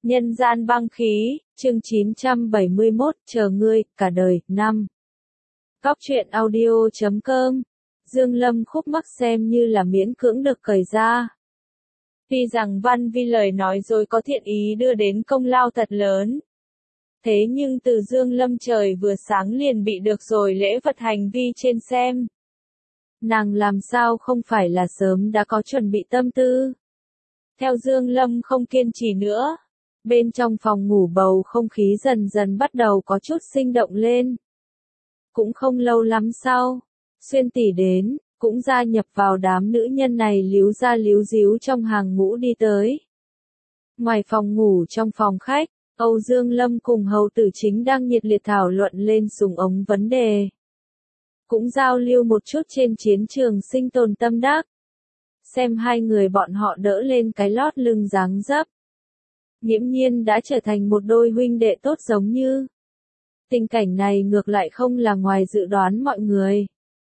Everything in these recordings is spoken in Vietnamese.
Nhân gian băng khí, chương 971, chờ ngươi, cả đời, 5. Cóc truyện audio.com. Dương Lâm khúc mắc xem như là miễn cưỡng được cởi ra. Tuy rằng Văn Vi lời nói dối có thiện ý đưa đến công lao thật lớn. Thế nhưng từ Dương Lâm trời vừa sáng liền bị được rồi lễ vật hành vi trên xem. Nàng làm sao không phải là sớm đã có chuẩn bị tâm tư. Theo Dương Lâm không kiên trì nữa. Bên trong phòng ngủ bầu không khí dần dần bắt đầu có chút sinh động lên. Cũng không lâu lắm sau, Xuyên tỷ đến, cũng gia nhập vào đám nữ nhân này líu ra líu díu trong hàng ngũ đi tới. Ngoài phòng ngủ trong phòng khách, Âu Dương Lâm cùng hầu tử chính đang nhiệt liệt thảo luận lên súng ống vấn đề. Cũng giao lưu một chút trên chiến trường sinh tồn tâm đắc. Xem hai người bọn họ đỡ lên cái lót lưng dáng dấp. Nghiễm nhiên đã trở thành một đôi huynh đệ tốt giống như. Tình cảnh này ngược lại không là ngoài dự đoán mọi người.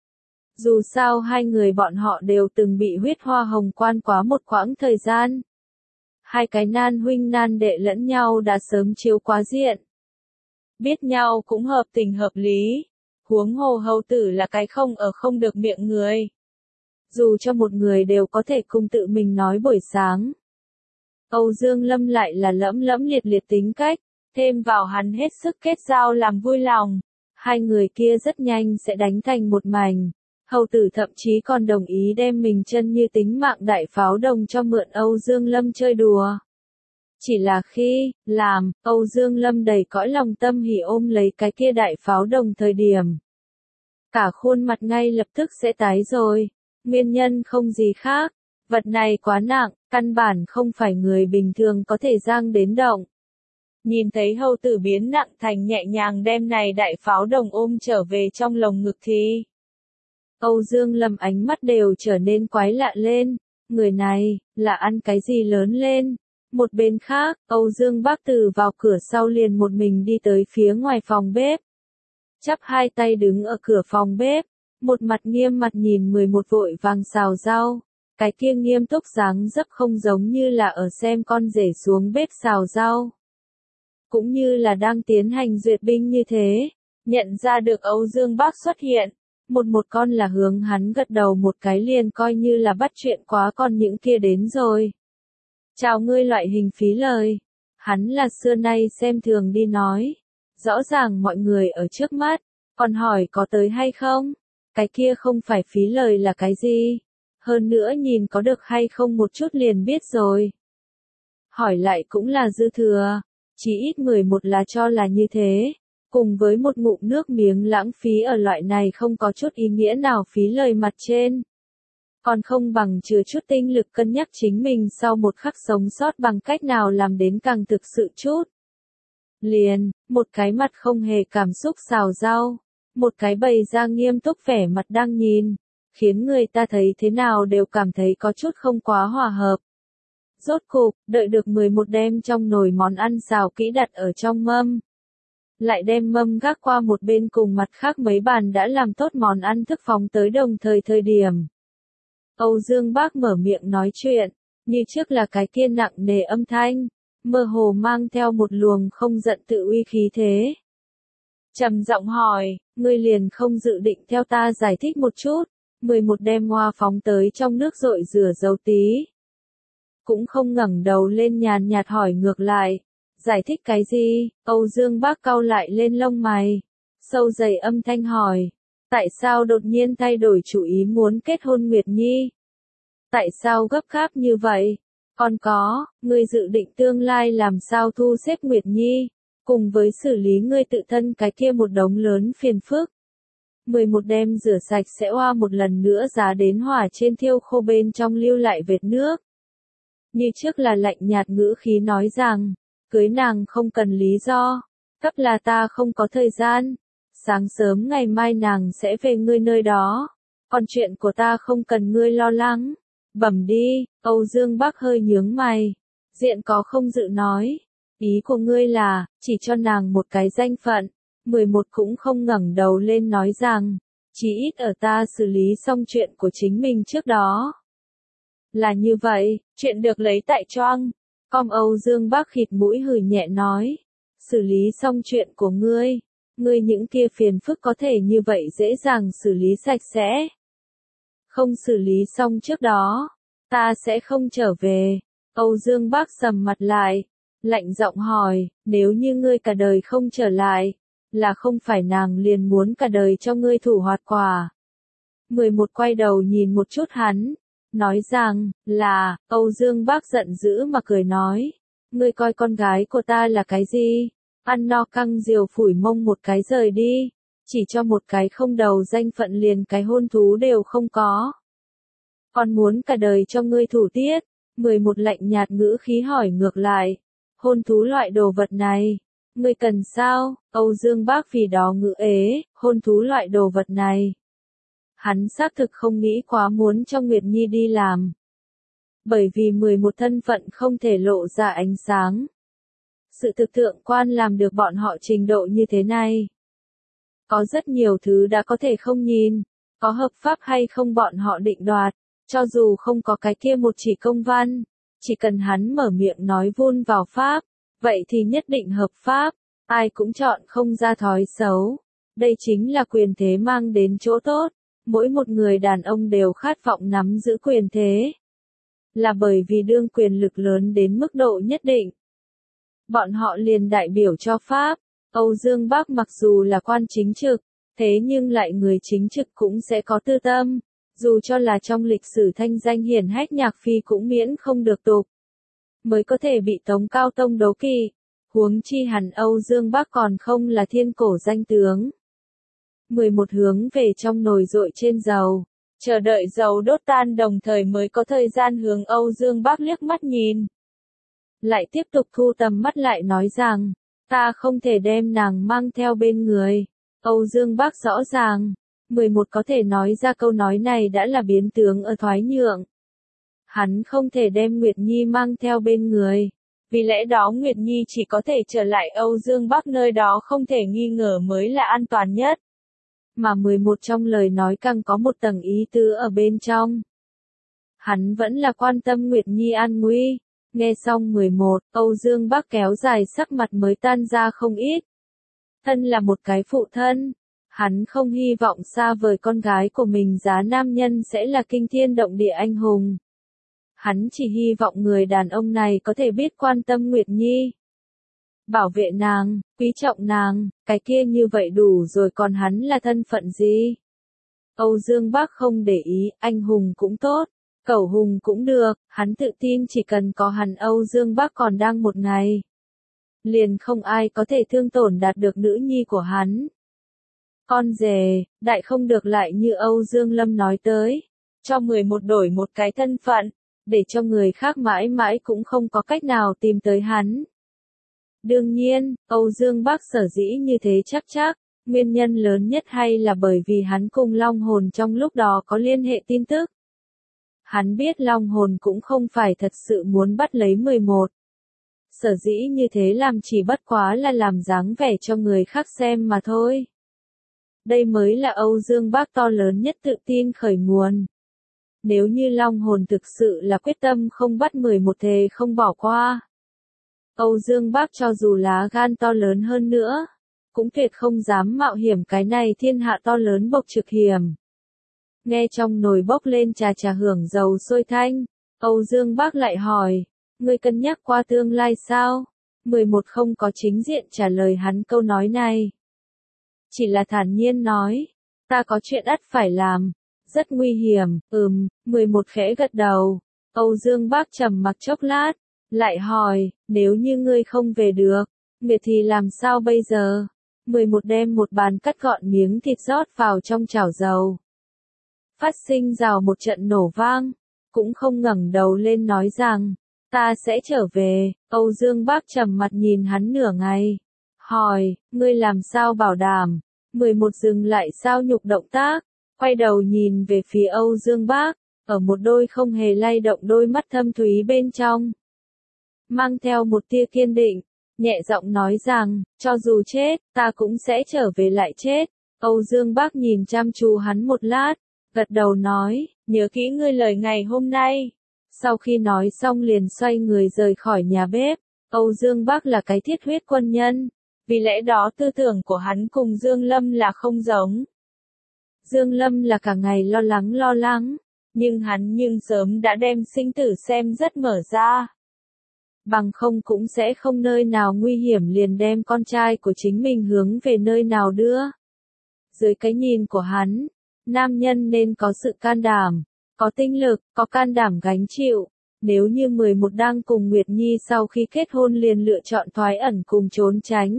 Dù sao hai người bọn họ đều từng bị huyết hoa hồng quan quá một quãng thời gian. Hai cái nan huynh nan đệ lẫn nhau đã sớm chiếu quá diện. Biết nhau cũng hợp tình hợp lý. Huống hồ hầu tử là cái không ở không được miệng người. Dù cho một người đều có thể cùng tự mình nói buổi sáng. Âu Dương Lâm lại là lẫm liệt liệt tính cách, thêm vào hắn hết sức kết giao làm vui lòng. Hai người kia rất nhanh sẽ đánh thành một mảnh. Hầu tử thậm chí còn đồng ý đem mình chân như tính mạng đại pháo đồng cho mượn Âu Dương Lâm chơi đùa. Chỉ là khi làm, Âu Dương Lâm đầy cõi lòng tâm hỉ ôm lấy cái kia đại pháo đồng thời điểm. Cả khuôn mặt ngay lập tức sẽ tái rồi. Nguyên nhân không gì khác. Vật này quá nặng, căn bản không phải người bình thường có thể giang đến động. Nhìn thấy hầu tử biến nặng thành nhẹ nhàng đem này đại pháo đồng ôm trở về trong lồng ngực thì. Âu Dương Lâm ánh mắt đều trở nên quái lạ lên. Người này, là ăn cái gì lớn lên? Một bên khác, Âu Dương Bác Từ vào cửa sau liền một mình đi tới phía ngoài phòng bếp. Chắp hai tay đứng ở cửa phòng bếp. Một mặt nghiêm mặt nhìn 11 vội vàng xào rau. Cái kia nghiêm túc dáng dấp không giống như là ở xem con rể xuống bếp xào rau. Cũng như là đang tiến hành duyệt binh như thế. Nhận ra được Âu Dương Bác xuất hiện. Một con là hướng hắn gật đầu một cái liền coi như là bắt chuyện quá con những kia đến rồi. Chào ngươi loại hình phí lời. Hắn là xưa nay xem thường đi nói. Rõ ràng mọi người ở trước mắt. Còn hỏi có tới hay không? Cái kia không phải phí lời là cái gì? Hơn nữa nhìn có được hay không một chút liền biết rồi. Hỏi lại cũng là dư thừa. Chỉ ít 11 là cho là như thế. Cùng với một ngụm nước miếng lãng phí ở loại này không có chút ý nghĩa nào phí lời mặt trên. Còn không bằng chứa chút tinh lực cân nhắc chính mình sau một khắc sống sót bằng cách nào làm đến càng thực sự chút. Liền, một cái mặt không hề cảm xúc xào rau. Một cái bày ra nghiêm túc vẻ mặt đang nhìn. Khiến người ta thấy thế nào đều cảm thấy có chút không quá hòa hợp. Rốt cục, đợi được 11 đem trong nồi món ăn xào kỹ đặt ở trong mâm. Lại đem mâm gác qua một bên cùng mặt khác mấy bàn đã làm tốt món ăn thức phóng tới đồng thời điểm. Âu Dương Bác mở miệng nói chuyện, như trước là cái kia nặng nề âm thanh, mơ hồ mang theo một luồng không giận tự uy khí thế. Trầm giọng hỏi, ngươi liền không dự định theo ta giải thích một chút. 11 đem hoa phóng tới trong nước rội rửa dầu tí. Cũng không ngẩng đầu lên nhàn nhạt hỏi ngược lại. Giải thích cái gì? Âu Dương Bác cau lại lên lông mày. Sâu dày âm thanh hỏi. Tại sao đột nhiên thay đổi chủ ý muốn kết hôn Nguyệt Nhi? Tại sao gấp gáp như vậy? Còn có, ngươi dự định tương lai làm sao thu xếp Nguyệt Nhi? Cùng với xử lý ngươi tự thân cái kia một đống lớn phiền phức. 11 đem rửa sạch sẽ oa một lần nữa giá đến hỏa trên thiêu khô bên trong lưu lại vệt nước. Như trước là lạnh nhạt ngữ khí nói rằng, cưới nàng không cần lý do, cấp là ta không có thời gian, sáng sớm ngày mai nàng sẽ về ngươi nơi đó, còn chuyện của ta không cần ngươi lo lắng, bẩm đi. Âu Dương Bác hơi nhướng mày, diện có không dự nói, ý của ngươi là, chỉ cho nàng một cái danh phận. 11 cũng không ngẩng đầu lên nói rằng, chỉ ít ở ta xử lý xong chuyện của chính mình trước đó. Là như vậy, chuyện được lấy tại choang, Âu Dương Bác khịt mũi hừ nhẹ nói. Xử lý xong chuyện của ngươi. Ngươi những kia phiền phức có thể như vậy dễ dàng xử lý sạch sẽ. Không xử lý xong trước đó, ta sẽ không trở về. Âu Dương Bác sầm mặt lại, lạnh giọng hỏi, nếu như ngươi cả đời không trở lại, là không phải nàng liền muốn cả đời cho ngươi thủ hoạt quả. 11 quay đầu nhìn một chút hắn, nói rằng, là, Âu Dương Bác giận dữ mà cười nói, ngươi coi con gái của ta là cái gì? Ăn no căng diều phủi mông một cái rời đi, chỉ cho một cái không đầu danh phận liền cái hôn thú đều không có. Còn muốn cả đời cho ngươi thủ tiết, 11 lạnh nhạt ngữ khí hỏi ngược lại, hôn thú loại đồ vật này, ngươi cần sao? Âu Dương Bác vì đó ngữ ế, hôn thú loại đồ vật này. Hắn xác thực không nghĩ quá muốn cho Nguyệt Nhi đi làm. Bởi vì 11 thân phận không thể lộ ra ánh sáng. Sự thực thượng quan làm được bọn họ trình độ như thế này. Có rất nhiều thứ đã có thể không nhìn, có hợp pháp hay không bọn họ định đoạt, cho dù không có cái kia một chỉ công văn, chỉ cần hắn mở miệng nói vun vào pháp, vậy thì nhất định hợp pháp, ai cũng chọn không ra thói xấu. Đây chính là quyền thế mang đến chỗ tốt, mỗi một người đàn ông đều khát vọng nắm giữ quyền thế. Là bởi vì đương quyền lực lớn đến mức độ nhất định. Bọn họ liền đại biểu cho Pháp. Âu Dương Bác mặc dù là quan chính trực, thế nhưng lại người chính trực cũng sẽ có tư tâm, dù cho là trong lịch sử thanh danh hiển hách Nhạc Phi cũng miễn không được tục. Mới có thể bị Tống Cao Tông đấu kỵ, huống chi hẳn Âu Dương Bác còn không là thiên cổ danh tướng. 11 hướng về trong nồi dội trên dầu, chờ đợi dầu đốt tan đồng thời mới có thời gian hướng Âu Dương Bác liếc mắt nhìn. Lại tiếp tục thu tầm mắt lại nói rằng, ta không thể đem nàng mang theo bên người. Âu Dương Bác rõ ràng, 11 có thể nói ra câu nói này đã là biến tướng ở thoái nhượng. Hắn không thể đem Nguyệt Nhi mang theo bên người. Vì lẽ đó Nguyệt Nhi chỉ có thể trở lại Âu Dương Bác nơi đó không thể nghi ngờ mới là an toàn nhất. Mà 11 trong lời nói càng có một tầng ý tứ ở bên trong. Hắn vẫn là quan tâm Nguyệt Nhi an nguy. Nghe xong 11, Âu Dương Bác kéo dài sắc mặt mới tan ra không ít. Thân là một cái phụ thân, hắn không hy vọng xa vời con gái của mình giá nam nhân sẽ là kinh thiên động địa anh hùng. Hắn chỉ hy vọng người đàn ông này có thể biết quan tâm Nguyệt Nhi. Bảo vệ nàng, quý trọng nàng, cái kia như vậy đủ rồi còn hắn là thân phận gì? Âu Dương Bác không để ý, anh hùng cũng tốt. Cẩu hùng cũng được, hắn tự tin chỉ cần có hắn Âu Dương Bác còn đang một ngày. Liền không ai có thể thương tổn đạt được nữ nhi của hắn. Con rể, đại không được lại như Âu Dương Lâm nói tới. Cho 11 đổi một cái thân phận, để cho người khác mãi mãi cũng không có cách nào tìm tới hắn. Đương nhiên, Âu Dương Bác sở dĩ như thế chắc, nguyên nhân lớn nhất hay là bởi vì hắn cùng Long Hồn trong lúc đó có liên hệ tin tức. Hắn biết Long Hồn cũng không phải thật sự muốn bắt lấy 11. Sở dĩ như thế làm chỉ bất quá là làm dáng vẻ cho người khác xem mà thôi. Đây mới là Âu Dương Bác to lớn nhất tự tin khởi nguồn. Nếu như Long Hồn thực sự là quyết tâm không bắt 11 thề không bỏ qua. Âu Dương Bác cho dù lá gan to lớn hơn nữa, cũng tuyệt không dám mạo hiểm cái này thiên hạ to lớn bộc trực hiểm. Nghe trong nồi bốc lên trà hưởng dầu sôi thanh, Âu Dương Bác lại hỏi, ngươi cân nhắc qua tương lai sao? 11 không có chính diện trả lời hắn câu nói này. Chỉ là thản nhiên nói, ta có chuyện ắt phải làm, rất nguy hiểm, 11 khẽ gật đầu. Âu Dương Bác trầm mặc chốc lát, lại hỏi, nếu như ngươi không về được, Nguyệt thì làm sao bây giờ? 11 đem một bàn cắt gọn miếng thịt rót vào trong chảo dầu. Phát sinh rào một trận nổ vang, cũng không ngẩng đầu lên nói rằng, ta sẽ trở về. Âu Dương Bác trầm mặt nhìn hắn nửa ngày, hỏi, ngươi làm sao bảo đảm? 11 dừng lại sao nhục động tác, quay đầu nhìn về phía Âu Dương Bác, ở một đôi không hề lay động đôi mắt thâm thúy bên trong. Mang theo một tia kiên định, nhẹ giọng nói rằng, cho dù chết, ta cũng sẽ trở về lại chết. Âu Dương Bác nhìn chăm chú hắn một lát, gật đầu nói, nhớ kỹ ngươi lời ngày hôm nay. Sau khi nói xong liền xoay người rời khỏi nhà bếp. Âu Dương Bác là cái thiết huyết quân nhân, vì lẽ đó tư tưởng của hắn cùng Dương Lâm là không giống. Dương Lâm là cả ngày lo lắng, nhưng hắn sớm đã đem sinh tử xem rất mở ra. Bằng không cũng sẽ không nơi nào nguy hiểm liền đem con trai của chính mình hướng về nơi nào đưa. Dưới cái nhìn của hắn, nam nhân nên có sự can đảm, có tinh lực, có can đảm gánh chịu. Nếu như 11 đang cùng Nguyệt Nhi sau khi kết hôn liền lựa chọn thoái ẩn cùng trốn tránh.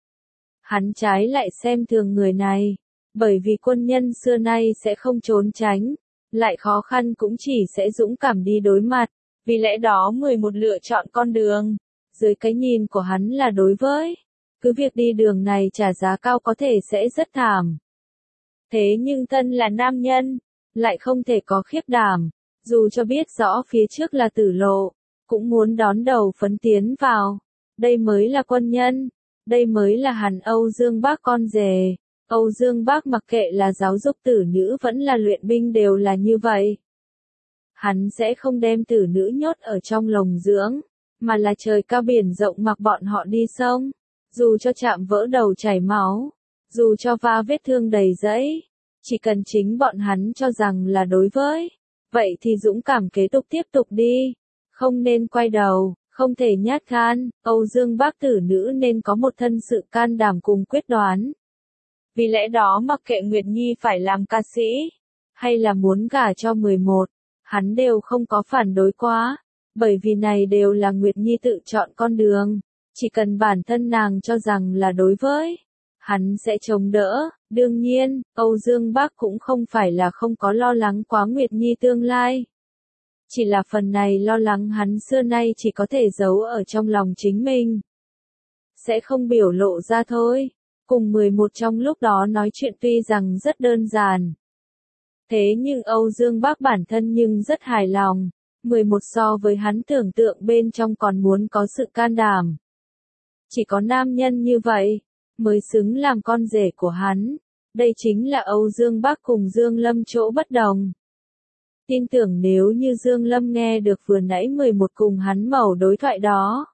Hắn trái lại xem thường người này, bởi vì quân nhân xưa nay sẽ không trốn tránh, lại khó khăn cũng chỉ sẽ dũng cảm đi đối mặt, vì lẽ đó 11 lựa chọn con đường. Dưới cái nhìn của hắn là đối với, cứ việc đi đường này trả giá cao có thể sẽ rất thảm. Thế nhưng thân là nam nhân, lại không thể có khiếp đảm. Dù cho biết rõ phía trước là tử lộ, cũng muốn đón đầu phấn tiến vào. Đây mới là quân nhân, đây mới là hắn Âu Dương Bác con rể. Âu Dương Bác mặc kệ là giáo dục tử nữ vẫn là luyện binh đều là như vậy. Hắn sẽ không đem tử nữ nhốt ở trong lồng dưỡng, mà là trời cao biển rộng mặc bọn họ đi sông. Dù cho chạm vỡ đầu chảy máu, dù cho va vết thương đầy dẫy, chỉ cần chính bọn hắn cho rằng là đối với. Vậy thì dũng cảm kế tục tiếp tục đi, không nên quay đầu, không thể nhát gan. Âu Dương Bác tử nữ nên có một thân sự can đảm cùng quyết đoán. Vì lẽ đó mặc kệ Nguyệt Nhi phải làm ca sĩ, hay là muốn gả cho 11, hắn đều không có phản đối quá, bởi vì này đều là Nguyệt Nhi tự chọn con đường, chỉ cần bản thân nàng cho rằng là đối với, hắn sẽ chống đỡ. Đương nhiên, Âu Dương Bác cũng không phải là không có lo lắng quá Nguyệt Nhi tương lai. Chỉ là phần này lo lắng hắn xưa nay chỉ có thể giấu ở trong lòng chính mình. Sẽ không biểu lộ ra thôi. Cùng 11 trong lúc đó nói chuyện tuy rằng rất đơn giản. Thế nhưng Âu Dương Bác bản thân rất hài lòng. 11 so với hắn tưởng tượng bên trong còn muốn có sự can đảm. Chỉ có nam nhân như vậy, mới xứng làm con rể của hắn. Đây chính là Âu Dương Bác cùng Dương Lâm chỗ bất đồng. Tin tưởng nếu như Dương Lâm nghe được vừa nãy 11 cùng hắn mẩu đối thoại đó,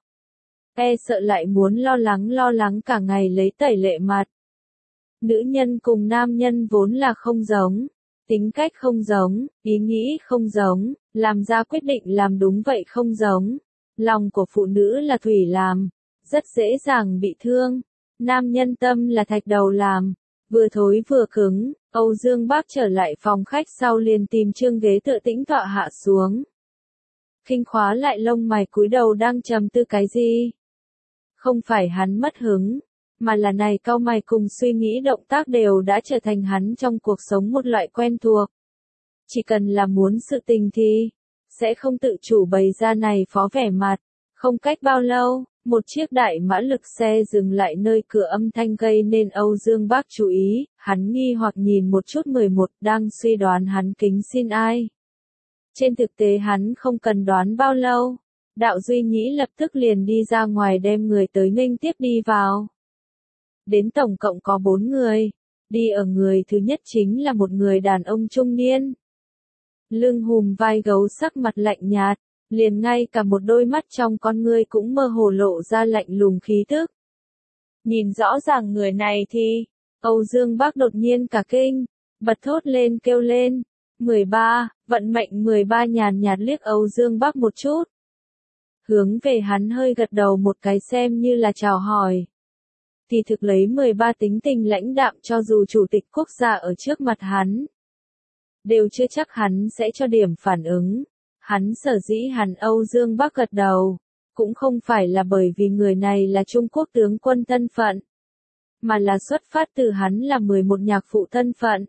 sợ lại muốn lo lắng cả ngày lấy tẩy lệ mặt. Nữ nhân cùng nam nhân vốn là không giống, tính cách không giống, ý nghĩ không giống, làm ra quyết định làm đúng vậy không giống. Lòng của phụ nữ là thủy làm, rất dễ dàng bị thương. Nam nhân tâm là thạch đầu làm, vừa thối vừa cứng. Âu Dương Bác trở lại phòng khách sau liền tìm chương ghế tựa tĩnh tọa hạ xuống. Khinh khóa lại lông mày cúi đầu đang trầm tư cái gì. Không phải hắn mất hứng, mà là này cau mày cùng suy nghĩ động tác đều đã trở thành hắn trong cuộc sống một loại quen thuộc. Chỉ cần là muốn sự tình thì, sẽ không tự chủ bày ra này phó vẻ mặt. Không cách bao lâu, một chiếc đại mã lực xe dừng lại nơi cửa âm thanh gây nên Âu Dương Bác chú ý, hắn nghi hoặc nhìn một chút 11 đang suy đoán hắn kính xin ai. Trên thực tế hắn không cần đoán bao lâu. Đạo Duy Nhĩ lập tức liền đi ra ngoài đem người tới nghênh tiếp đi vào. Đến tổng cộng có 4 người. Đi ở người thứ nhất chính là một người đàn ông trung niên. Lưng hùm vai gấu sắc mặt lạnh nhạt, liền ngay cả một đôi mắt trong con ngươi cũng mơ hồ lộ ra lạnh lùng khí tức. Nhìn rõ ràng người này thì, Âu Dương Bác đột nhiên cả kinh, bật thốt lên kêu lên. 13, vận mệnh 13 nhàn nhạt liếc Âu Dương Bác một chút. Hướng về hắn hơi gật đầu một cái xem như là chào hỏi. Thì thực lấy 13 tính tình lãnh đạm cho dù chủ tịch quốc gia ở trước mặt hắn. Đều chưa chắc hắn sẽ cho điểm phản ứng. Hắn sở dĩ hắn Âu Dương Bác gật đầu. Cũng không phải là bởi vì người này là Trung Quốc tướng quân thân phận. Mà là xuất phát từ hắn là 11 nhạc phụ thân phận.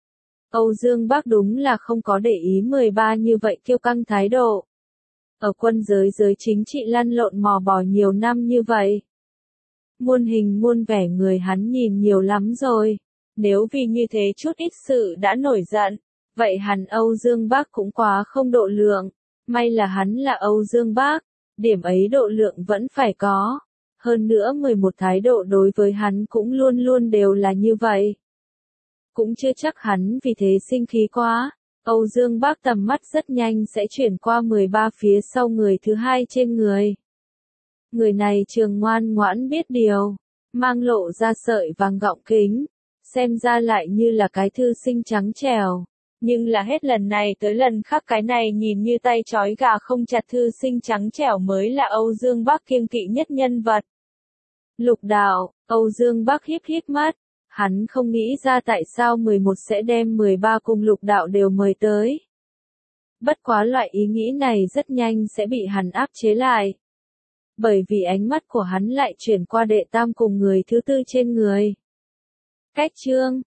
Âu Dương Bác đúng là không có để ý 13 như vậy kiêu căng thái độ. Ở quân giới chính trị lăn lộn mò bò nhiều năm như vậy. Muôn hình muôn vẻ người hắn nhìn nhiều lắm rồi. Nếu vì như thế chút ít sự đã nổi giận, vậy hắn Âu Dương Bác cũng quá không độ lượng. May là hắn là Âu Dương Bác, điểm ấy độ lượng vẫn phải có. Hơn nữa 11 thái độ đối với hắn cũng luôn luôn đều là như vậy. Cũng chưa chắc hắn vì thế sinh khí quá. Âu Dương Bác tầm mắt rất nhanh sẽ chuyển qua 13 phía sau người thứ hai trên người. Người này trường ngoan ngoãn biết điều, mang lộ ra sợi vàng gọng kính, xem ra lại như là cái thư sinh trắng trẻo. Nhưng là hết lần này tới lần khác cái này nhìn như tay trói gà không chặt thư sinh trắng trẻo mới là Âu Dương Bác kiêng kỵ nhất nhân vật. Lục Đạo, Âu Dương Bác híp híp mắt, hắn không nghĩ ra tại sao 11 sẽ đem 13 cùng Lục Đạo đều mời tới. Bất quá loại ý nghĩ này rất nhanh sẽ bị hắn áp chế lại. Bởi vì ánh mắt của hắn lại chuyển qua đệ tam cùng người thứ tư trên người. Cách chương